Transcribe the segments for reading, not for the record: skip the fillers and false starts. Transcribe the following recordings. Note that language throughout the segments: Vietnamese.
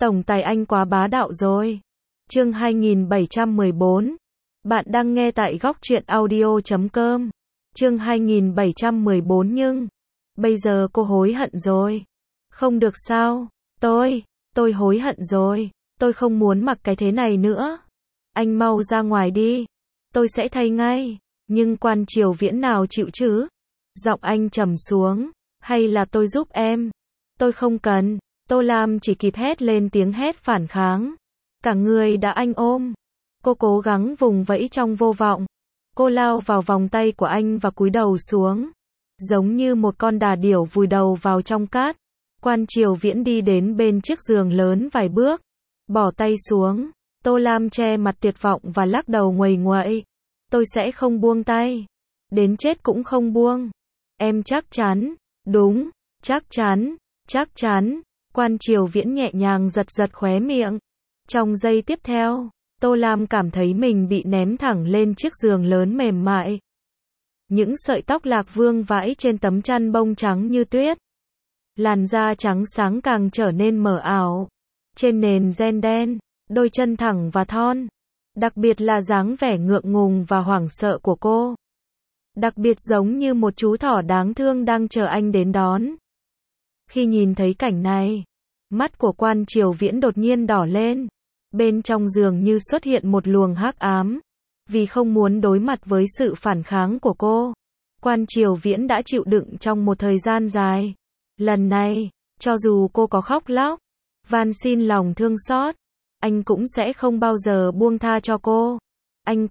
Tổng tài anh quá bá đạo rồi. Chương 2714. Bạn đang nghe tại góc truyện audio.com. Chương 2714 nhưng bây giờ cô hối hận rồi. Không được sao? Tôi hối hận rồi. Tôi không muốn mặc cái thế này nữa. Anh mau ra ngoài đi. Tôi sẽ thay ngay. Nhưng Quan Triều Viễn nào chịu chứ? Giọng anh trầm xuống. Hay là tôi giúp em? Tôi không cần. Tô Lam chỉ kịp hét lên tiếng hét phản kháng. Cả người đã anh ôm. Cô cố gắng vùng vẫy trong vô vọng. Cô lao vào vòng tay của anh và cúi đầu xuống. Giống như một con đà điểu vùi đầu vào trong cát. Quan Triều Viễn đi đến bên chiếc giường lớn vài bước. Bỏ tay xuống. Tô Lam che mặt tuyệt vọng và lắc đầu nguầy nguậy. Tôi sẽ không buông tay. Đến chết cũng không buông. Em chắc chắn. Đúng. Chắc chắn. Chắc chắn. Quan Triều Viễn nhẹ nhàng giật giật khóe miệng. Trong giây tiếp theo, Tô Lam cảm thấy mình bị ném thẳng lên chiếc giường lớn mềm mại. Những sợi tóc lạc vương vãi trên tấm chăn bông trắng như tuyết. Làn da trắng sáng càng trở nên mờ ảo. Trên nền ren đen, đôi chân thẳng và thon. Đặc biệt là dáng vẻ ngượng ngùng và hoảng sợ của cô. Đặc biệt giống như một chú thỏ đáng thương đang chờ anh đến đón. Khi nhìn thấy cảnh này, mắt của Quan Triều Viễn đột nhiên đỏ lên. Bên trong giường như xuất hiện một luồng hắc ám. Vì không muốn đối mặt với sự phản kháng của cô, Quan Triều Viễn đã chịu đựng trong một thời gian dài. Lần này, cho dù cô có khóc lóc, van xin lòng thương xót, anh cũng sẽ không bao giờ buông tha cho cô. Anh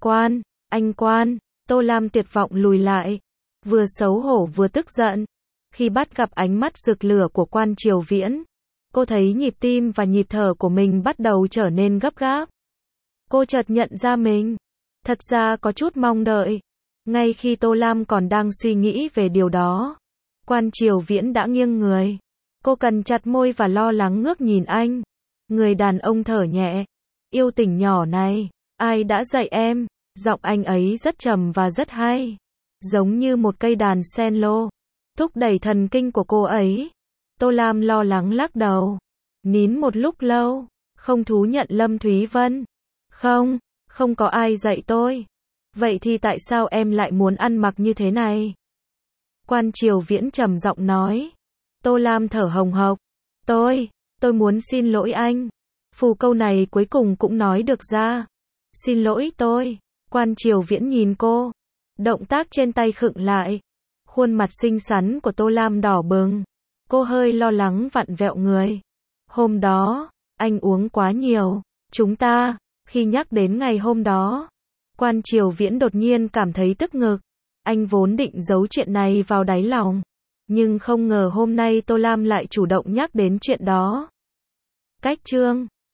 Quan, Tô Lam tuyệt vọng lùi lại, vừa xấu hổ vừa tức giận. Khi bắt gặp ánh mắt rực lửa của Quan Triều Viễn, cô thấy nhịp tim và nhịp thở của mình bắt đầu trở nên gấp gáp. Cô chợt nhận ra mình thật ra có chút mong đợi. Ngay khi Tô Lam còn đang suy nghĩ về điều đó, Quan Triều Viễn đã nghiêng người. Cô cắn chặt môi và lo lắng ngước nhìn anh. Người đàn ông thở nhẹ. Yêu tình nhỏ này, ai đã dạy em? Giọng anh ấy rất trầm và rất hay. Giống như một cây đàn cello, thúc đẩy thần kinh của cô ấy. Tô Lam lo lắng lắc đầu. Nín một lúc lâu, không thú nhận Lâm Thúy Vân. Không có ai dạy tôi. Vậy thì tại sao em lại muốn ăn mặc như thế này? Quan Triều Viễn trầm giọng nói. Tô Lam thở hồng hộc. Tôi muốn xin lỗi anh. Phù câu này cuối cùng cũng nói được ra. Xin lỗi tôi. Quan Triều Viễn nhìn cô. Động tác trên tay khựng lại. Khuôn mặt xinh xắn của Tô Lam đỏ bừng. Cô hơi lo lắng vặn vẹo người. Hôm đó, anh uống quá nhiều. Khi nhắc đến ngày hôm đó, Quan Triều Viễn đột nhiên cảm thấy tức ngực. Anh vốn định giấu chuyện này vào đáy lòng. Nhưng không ngờ hôm nay Tô Lam lại chủ động nhắc đến chuyện đó. Cách chương